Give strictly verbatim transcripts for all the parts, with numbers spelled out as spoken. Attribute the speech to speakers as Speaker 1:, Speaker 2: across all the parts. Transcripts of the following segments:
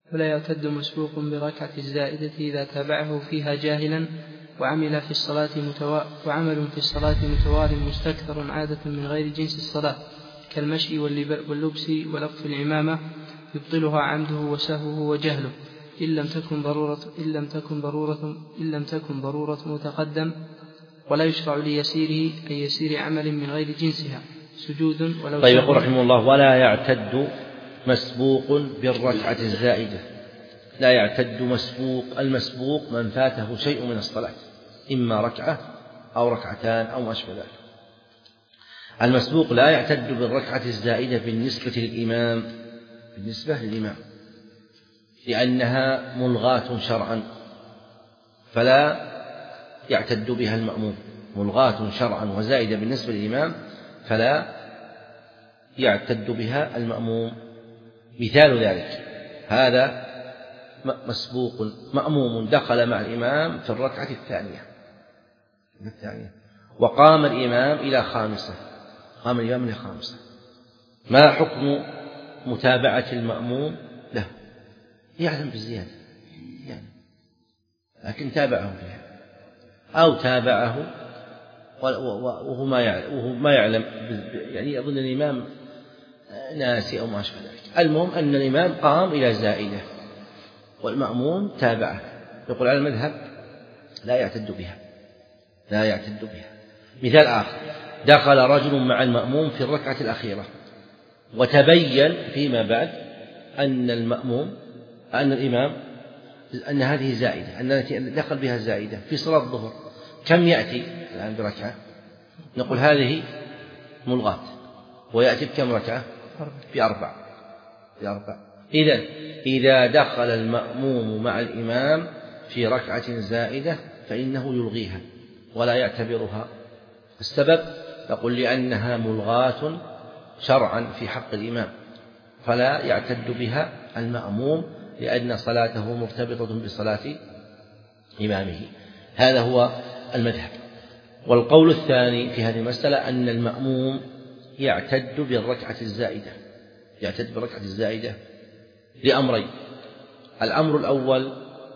Speaker 1: ولا يعتد مسبوق بركعة الزائدة إذا تابعه فيها جاهلا وعمل في الصلاة متوا... وعمل في الصلاة متوال مستكثر عادة من غير جنس الصلاة كالمشي واللبس ولف العمامة يبطلها عمده وسهوه وجهله إن لم تكن ضرورة إن لم تكن ضرورة إن لم تكن ضرورة متقدم. ولا يشرع ليسيره أي يسير عمل من غير جنسها سجود ولو.
Speaker 2: طيب يقول رحمه الله: ولا يعتد مسبوق بالركعة الزائدة. لا يعتد مسبوق. المسبوق من فاته شيء من الصلاة، إما ركعة أو ركعتان أو ما أشبه ذلك. المسبوق لا يعتد بالركعة الزائدة بالنسبة للإمام بالنسبة للإمام لأنها ملغاة شرعا، فلا يعتد بها المأموم. ملغاة شرعا وزائدة بالنسبة للإمام فلا يعتد بها المأموم. مثال ذلك: هذا مسبوق مأموم دخل مع الإمام في الركعة الثانية الثانية وقام الإمام إلى خامسة قام الإمام إلى خامسة ما حكم متابعة المأموم له؟ يعلم بالزيادة يعني، لكن تابعه فيها أو تابعه وهو ما يعلم يعني يظن الإمام ناسي أو ما أشبه ذلك. المهم أن الإمام قام إلى زائدة والمأموم تابعه. يقول على المذهب لا يعتد بها لا يعتد بها. مثال آخر: دخل رجل مع المأموم في الركعة الأخيرة وتبين فيما بعد أن المأموم أن الإمام أن هذه زائدة أن التي دخل بها زائدة في صلاة الظهر. كم يأتي الآن بركعة؟ نقول هذه ملغاة ويأتي بكم ركعة؟ بأربع بأربع. إذن إذا دخل المأموم مع الإمام في ركعة زائدة فإنه يلغيها ولا يعتبرها. السبب نقول لأنها ملغاة شرعا في حق الإمام فلا يعتد بها المأموم لأن صلاته مرتبطة بصلاة إمامه. هذا هو المذهب. والقول الثاني في هذه المسألة أن المأموم يعتد بالركعة الزائدة يعتد بالركعة الزائدة لأمرين: الأمر الأول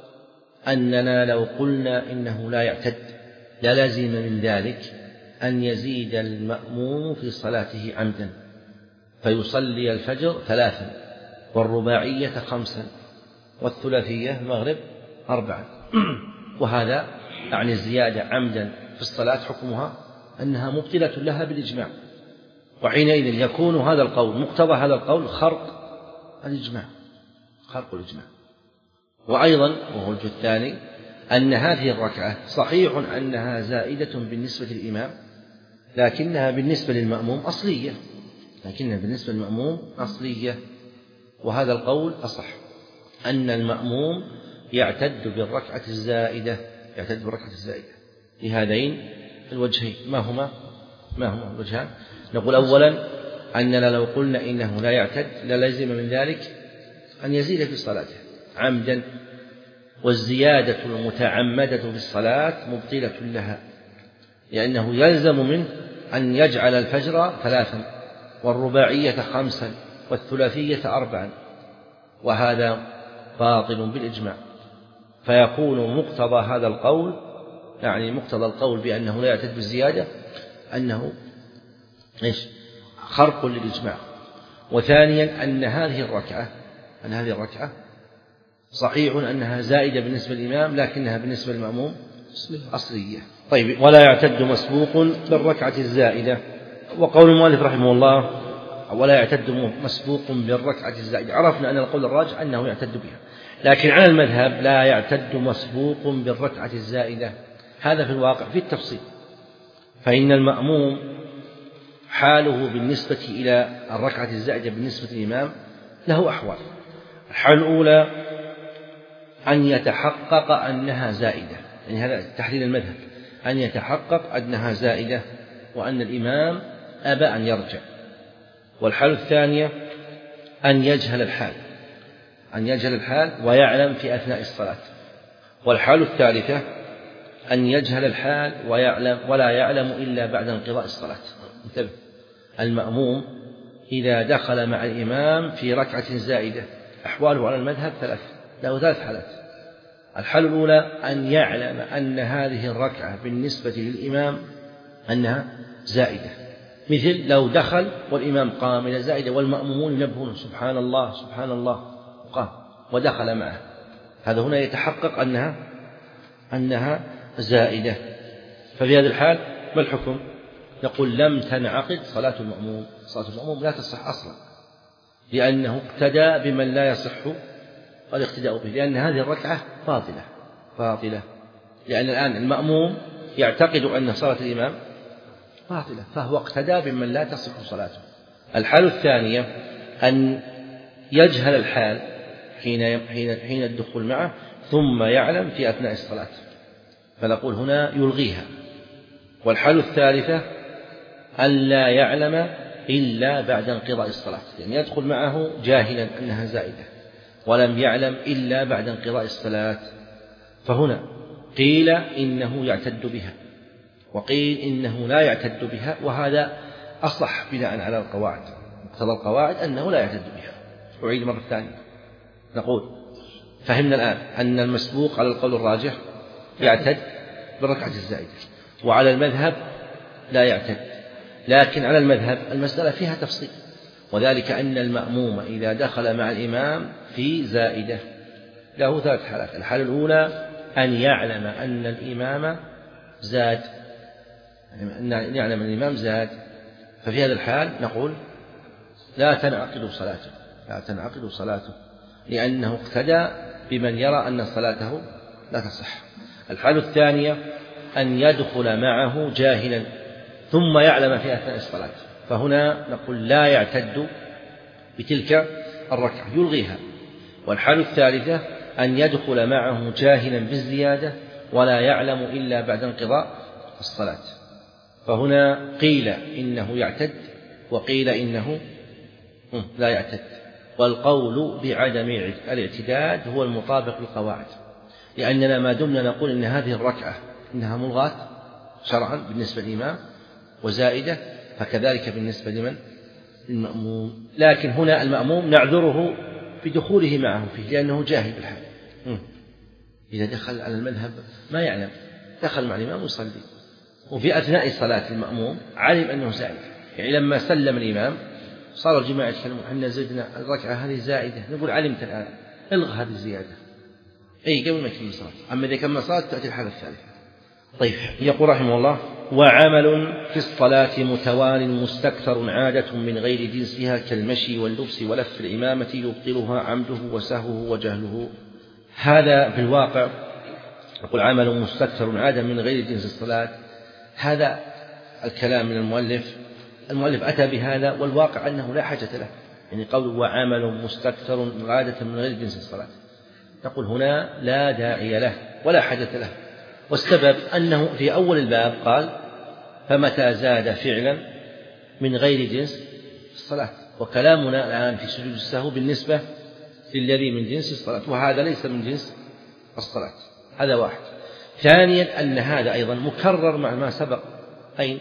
Speaker 2: أننا لو قلنا إنه لا يعتد للازم من ذلك أن يزيد المأموم في صلاته عمدا فيصلي الفجر ثلاثا والرباعية خمسا والثلاثية المغرب أربعا وهذا يعني الزيادة عمدا في الصلاة حكمها أنها مبطلة لها بالإجماع. وحينئذ يكون هذا القول مقتضى هذا القول خرق الإجماع خرق الإجماع. وأيضا وهو الوجه الثاني أن هذه الركعة صحيح أنها زائدة بالنسبة للإمام لكنها بالنسبة للمأموم أصلية لكنها بالنسبة للمأموم أصلية وهذا القول أصح أن المأموم يعتد بالركعة الزائدة يعتد بالركعة الزائدة لهذين الوجهين. ما هما ما هما الوجهان؟ نقول أولا أننا لو قلنا إنه لا يعتد للزم من ذلك أن يزيد في صلاته عمدا والزيادة المتعمدة في الصلاة مبطلة لها لأنه يلزم منه أن يجعل الفجر ثلاثا والرباعية خمسا والثلاثية أربعا وهذا باطل بالإجماع. فيكون مقتضى هذا القول يعني مقتضى القول بأنه لا يعتد بالزيادة أنه إيش؟ خرق للإجماع. وثانيا أن هذه الركعة أن هذه الركعة صحيح أنها زائدة بالنسبة للإمام لكنها بالنسبة للمأموم أصلية. طيب ولا يعتد مسبوق بالركعة الزائدة. وقول المؤلف رحمه الله ولا يعتد مسبوق بالركعة الزائدة عرفنا أن القول الراجح أنه يعتد بها لكن على المذهب لا يعتد مسبوق بالركعة الزائدة. هذا في الواقع في التفصيل فإن المأموم حاله بالنسبة إلى الركعة الزائدة بالنسبة للإمام له أحوال. الحال الأولى أن يتحقق أنها زائدة يعني هذا تحليل المذهب أن يتحقق أنها زائدة وأن الإمام أبى أن يرجع. والحال الثانية أن يجهل الحال أن يجهل الحال ويعلم في أثناء الصلاة. والحال الثالثة أن يجهل الحال ويعلم ولا يعلم إلا بعد انقضاء الصلاة. انتبه المأموم إذا دخل مع الإمام في ركعة زائدة أحواله على المذهب ثلاث، له ثلاث حالات. الحالة الأولى أن يعلم أن هذه الركعة بالنسبة للإمام أنها زائدة، مثل لو دخل والإمام قام إلى زائدة والمأمومون ينبهون سبحان الله سبحان الله وقام ودخل معه، هذا هنا يتحقق أنها أنها زائدة. ففي هذه الحال ما الحكم؟ نقول لم تنعقد صلاة المأموم، صلاة المأموم لا تصح أصلا، لأنه اقتدى بمن لا يصح الاقتداء به، لأن هذه الركعة باطلة باطلة لأن الآن المأموم يعتقد أن صلاة الإمام باطلة، فهو اقتدى بمن لا تصح صلاته. الحالة الثانية أن يجهل الحال حين حين حين الدخول معه ثم يعلم في أثناء الصلاة، فنقول هنا يلغيها. والحالة الثالثة أن لا يعلم إلا بعد انقضاء الصلاة، يعني يدخل معه جاهلا أنها زائدة ولم يعلم إلا بعد انقضاء الصلاة، فهنا قيل إنه يعتد بها وقيل إنه لا يعتد بها، وهذا أصح بناء على القواعد، مقتضى القواعد أنه لا يعتد بها. أعيد مرة ثانية، نقول فهمنا الآن أن المسبوق على القول الراجح يعتد بالركعة الزائدة، وعلى المذهب لا يعتد، لكن على المذهب المسألة فيها تفصيل، وذلك أن المأموم إذا دخل مع الإمام في زائدة له ثلاث حالات. الحالة الأولى أن يعلم أن الإمام زاد، أن يعلم أن الإمام زاد، ففي هذا الحال نقول لا تنعقد صلاته لا تنعقد صلاته لأنه اقتدى بمن يرى أن صلاته لا تصح. الحالة الثانية أن يدخل معه جاهلا ثم يعلم في أثناء الصلاة، فهنا نقول لا يعتد بتلك الركعة، يلغيها. والحالة الثالثة أن يدخل معه جاهلا بالزيادة ولا يعلم إلا بعد انقضاء الصلاة، فهنا قيل إنه يعتد وقيل إنه لا يعتد، والقول بعدم الاعتداد هو المطابق للقواعد، لأننا ما دمنا نقول إن هذه الركعة إنها ملغاة شرعا بالنسبة للإمام وزائدة، فكذلك بالنسبة لمن المأموم. لكن هنا المأموم نعذره بدخوله معه فيه لأنه جاهل بالحال، إذا دخل على المذهب ما يعلم، دخل مع الإمام ويصلي، وفي أثناء صلاة المأموم علم أنه زائد، يعني لما سلم الإمام صار الجماعة يتكلمون أن زدنا الركعة هذه زائدة، نقول علمت الآن الغى هذه الزيادة، أي قبل ما يكمل صلاة. أما إذا كمل صلاة تأتي الحالة الثالثة. طيب، يقول رحمه الله: وعمل في الصلاة متوال مستكثر عادة من غير جنسها كالمشي واللبس ولف الإمامة يبطلها عمده وسهوه وجهله. هذا في الواقع يقول عمل مستكثر عادة من غير جنس الصلاة، هذا الكلام من المؤلف المؤلف أتى بهذا والواقع أنه لا حاجة له، يعني قوله وعمل مستكثر عادة من غير جنس الصلاة، نقول هنا لا داعي له ولا حاجة له. والسبب أنه في أول الباب قال فمتى زاد فعلا من غير جنس الصلاة، وكلامنا الآن في سجود السهو بالنسبة للذي من جنس الصلاة، وهذا ليس من جنس الصلاة، هذا واحد. ثانيا أن هذا أيضا مكرر مع ما سبق، أين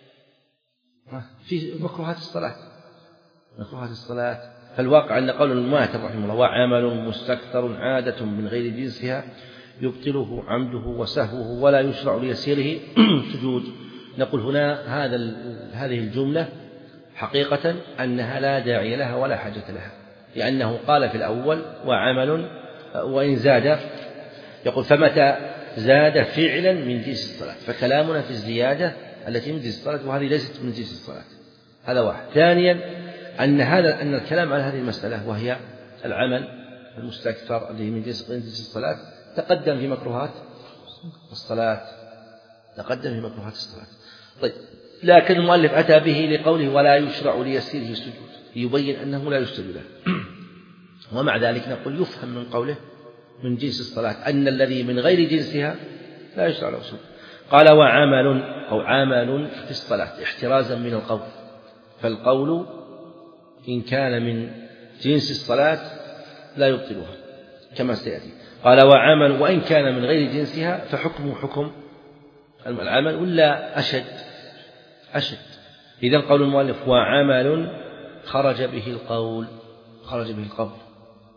Speaker 2: في مكروهات الصلاة مكروهات الصلاة فالواقع أن قول المؤلف رحمه الله وعمل مستكثر عادة من غير جنسها يبطله عمده وسهوه ولا يشرع ليسيره سجود، نقول هنا هذا هذه الجملة حقيقة أنها لا داعي لها ولا حاجة لها، لأنه قال في الأول وعمل وإن زاد، يقول فمتى زاد فعلا من جنس الصلاة، فكلامنا في الزيادة التي من جنس الصلاة وهذه ليست من جنس الصلاة، هذا واحد. ثانيا أن هذا أن الكلام على هذه المسألة وهي العمل المستكثر الذي من جنس الصلاة تقدم في مكروهات الصلاة تقدم في مكروهات الصلاة طيب، لكن المؤلف أتى به لقوله ولا يشرع ليسيره سجود، يبين أنه لا يسجد له. ومع ذلك نقول يفهم من قوله من جنس الصلاة أن الذي من غير جنسها لا يشرع له سجود. قال وعمل أو عمل في الصلاة احترازا من القول، فالقول إن كان من جنس الصلاة لا يبطلها كما سيأتي. قال وعمل وإن كان من غير جنسها فحكمه حكم العمل ولا أشد أشد. إذن قول المؤلف وعمل خرج به القول خرج به القول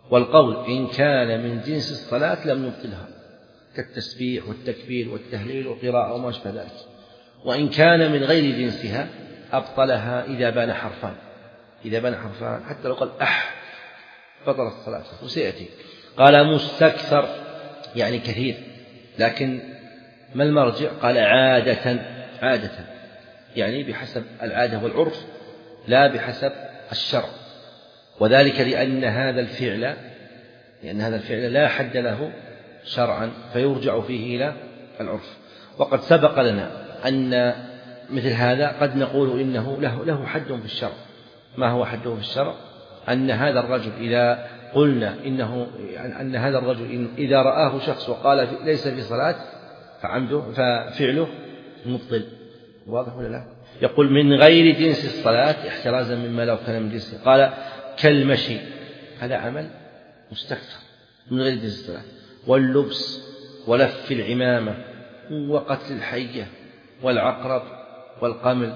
Speaker 2: والقول إن كان من جنس الصلاة لم يبطلها كالتسبيح والتكبير والتهليل والقراءة وما أشبه ذلك، وإن كان من غير جنسها أبطلها إذا بان حرفان، إذا بان حرفان حتى لو قال أح بطلت الصلاة وسيأتي. قال مستكثر يعني كثير، لكن ما المرجع؟ قال عادة، عادة يعني بحسب العادة والعرف لا بحسب الشرع، وذلك لأن هذا الفعل لأن هذا الفعل لا حد له شرعا فيرجع فيه إلى العرف. وقد سبق لنا أن مثل هذا قد نقول إنه له, له حد في الشرع. ما هو حده في الشرع؟ أن هذا الرجل إذا قلنا إنه أن هذا الرجل إذا رآه شخص وقال ليس في صلاة فعمده ففعله مبطل. واضح ولا لا؟ يقول من غير جنس الصلاة احترازا مما لو كان من جنسه. قال كالمشي، هذا عمل مستكثر من غير جنس الصلاة، واللبس ولف العمامة وقتل الحية والعقرب والقمل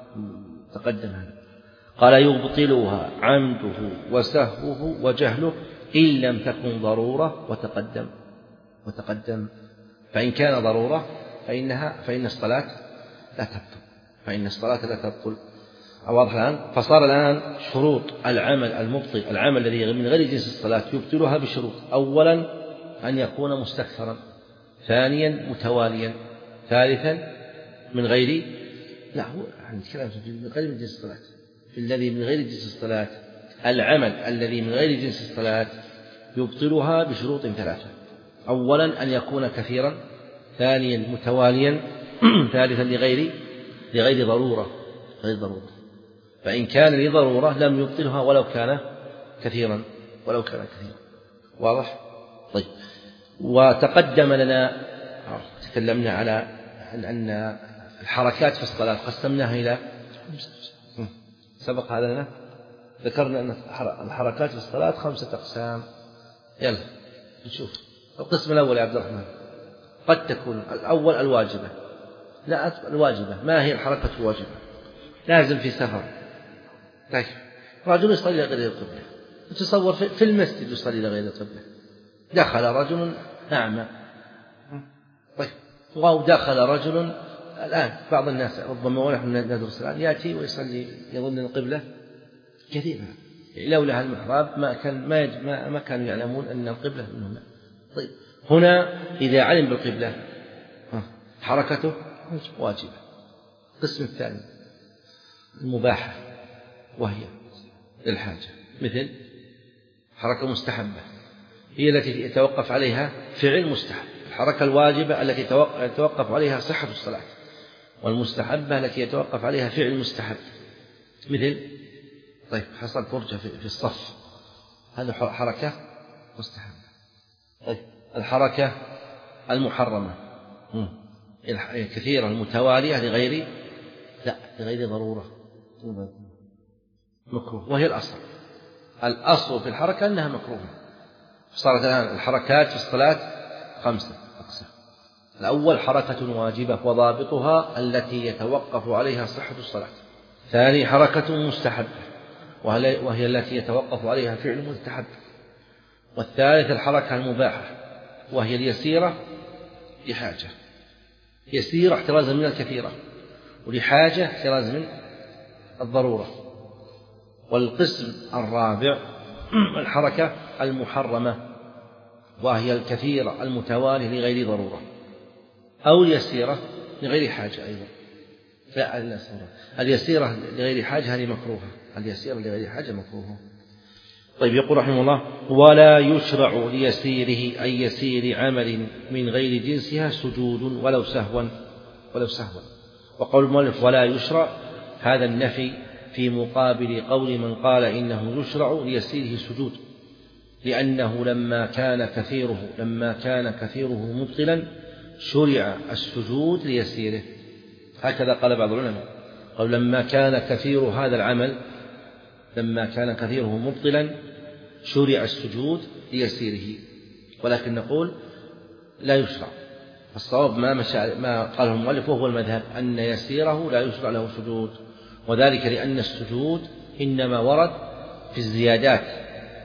Speaker 2: تقدم هذا. قال يبطلها عمده وسهوه وجهله إن لم تكن ضرورة وتقدم وتقدم فإن كان ضرورة فإنها فإن الصلاة لا تبطل فإن الصلاة لا تبطل. واضح الآن؟ فصار الآن شروط العمل المبطل، العمل الذي من غير جنس الصلاة يبطلها بشروط: أولا أن يكون مستكثرا، ثانيا متواليا، ثالثا من غير لا هو نتكلم في من غير جنس الصلاة في الذي من غير جنس الصلاة العمل الذي من غير جنس الصلاة يبطلها بشروط ثلاثة: أولا أن يكون كثيرا، ثانيا متواليا، ثالثا لغير لغير ضرورة غير ضرورة. فإن كان لضرورة لم يبطلها ولو كان كثيرا ولو كان كثيرا. واضح؟ طيب. وتقدم لنا تكلمنا على أن الحركات في الصلاة قسمناها إلى سبق هذا لنا ذكرنا أن الحركات في الصلاة خمسة أقسام. يلا نشوف القسم الأول يا عبد الرحمن. قد تكون الأول الواجبة. لا الواجبة، ما هي الحركة الواجبة؟ لازم في سفر. طيب رجل يصلي لغير القبلة، تصور في المسجد يصلي لغير القبلة، دخل رجل أعمى. طيب ودخل رجل الآن بعض الناس ربما ونحن ندرس الآن يأتي ويصلي يظن القبلة كثيرا، لولا المحراب ما كان ما, ما, ما كانوا يعلمون أن القبلة من هنا. طيب هنا إذا علم بالقبلة حركته واجبة. القسم الثاني المباحة، وهي للحاجة، مثل حركة مستحبة هي التي يتوقف عليها فعل مستحب. الحركة الواجبة التي يتوقف عليها صحة الصلاة، والمستحبة التي يتوقف عليها فعل مستحب، مثل طيب حصل فرجة في الصف، هذا حركة مستحبة. طيب الحركة المحرمة كثيرة المتوالية لغير لا لغير ضرورة مكروه، وهي الأصل. الأصل في الحركة أنها مكروهة. صارت الآن الحركات في الصلاة خمسة أقسام. الأول حركة واجبة وضابطها التي يتوقف عليها صحة الصلاة. ثاني حركة مستحبة وهي التي يتوقف عليها فعل مستحب. والثالث الحركة المباحة وهي اليسيرة لحاجة، يسيرة احترازا من الكثيرة، ولحاجة احترازا من الضرورة. والقسم الرابع الحركة المحرمة وهي الكثيرة المتوالية لغير ضرورة، أو اليسيرة لغير حاجة أيضا. لا اليسيرة لغير حاجة هذه مكروهة، اليسيرة لغير حاجة مكروهة. طيب يقول رحمه الله: ولا يشرع ليسيره أي يسير عمل من غير جنسها سجود ولو سهوا ولو سهوا. وقول المؤلف ولا يشرع هذا النفي في مقابل قول من قال إنه يشرع ليسيره سجود، لأنه لما كان كثيره لما كان كثيره مبطلا شرع السجود ليسيره. هكذا قال بعض العلماء، قال لما كان كثير هذا العمل لما كان كثيره مبطلا شرع السجود ليسيره. ولكن نقول لا يشرع. الصواب ما, ما قاله المؤلف وهو المذهب أن يسيره لا يشرع له سجود، وذلك لأن السجود إنما ورد في الزيادات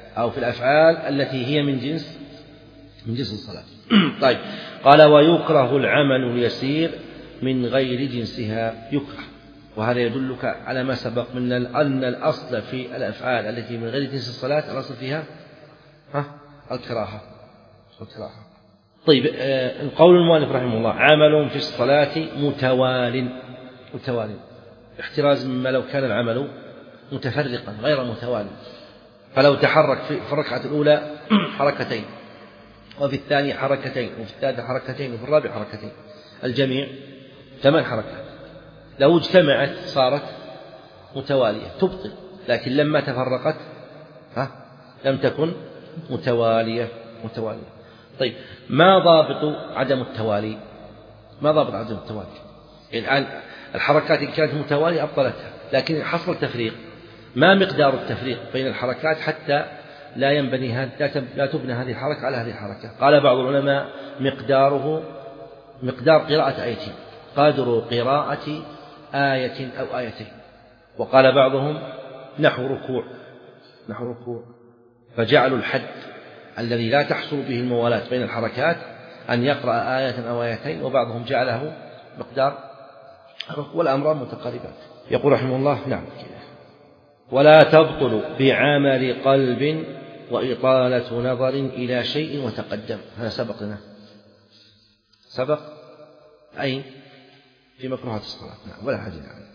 Speaker 2: أو في الأفعال التي هي من جنس من جنس الصلاة. طيب، قال ويكره العمل اليسير من غير جنسها، يكره، وهذا يدلك على ما سبق من أن الأصل في الأفعال التي من غير جنس الصلاة الأصل فيها ها الكراهة الكراهة. طيب، القول المؤلف رحمه الله عمل في الصلاة متوال متوال احتراز مما لو كان العمل متفرقا غير متوالي، فلو تحرك في الركعة الأولى حركتين، وفي الثانية حركتين، وفي الثالثة حركتين، وفي الرابعة حركتين، الجميع ثمان حركات، لو اجتمعت صارت متوالية تبطل، لكن لما تفرقت ها لم تكن متوالية متوالية. طيب، ما ضابط عدم التوالي؟ ما ضابط عدم التوالي؟ الآن الحركات إن كانت متوالية أبطلتها، لكن حصل تفريق، ما مقدار التفريق بين الحركات حتى لا ينبني لا تبنى هذه الحركة على هذه الحركة؟ قال بعض العلماء مقداره مقدار قراءة آيتين، قدر قراءة آية أو آيتين، وقال بعضهم نحو ركوع نحو ركوع فجعلوا الحد الذي لا تحصل به الموالاة بين الحركات أن يقرأ آية أو آيتين، وبعضهم جعله مقدار، والأمران متقاربات. يقول رحمه الله نعم ولا تبطل بعمل قلب وإطالة نظر إلى شيء وتقدم. هذا سبق لنا سبق أي في مكروهات الصلاة، نعم ولا حاجة.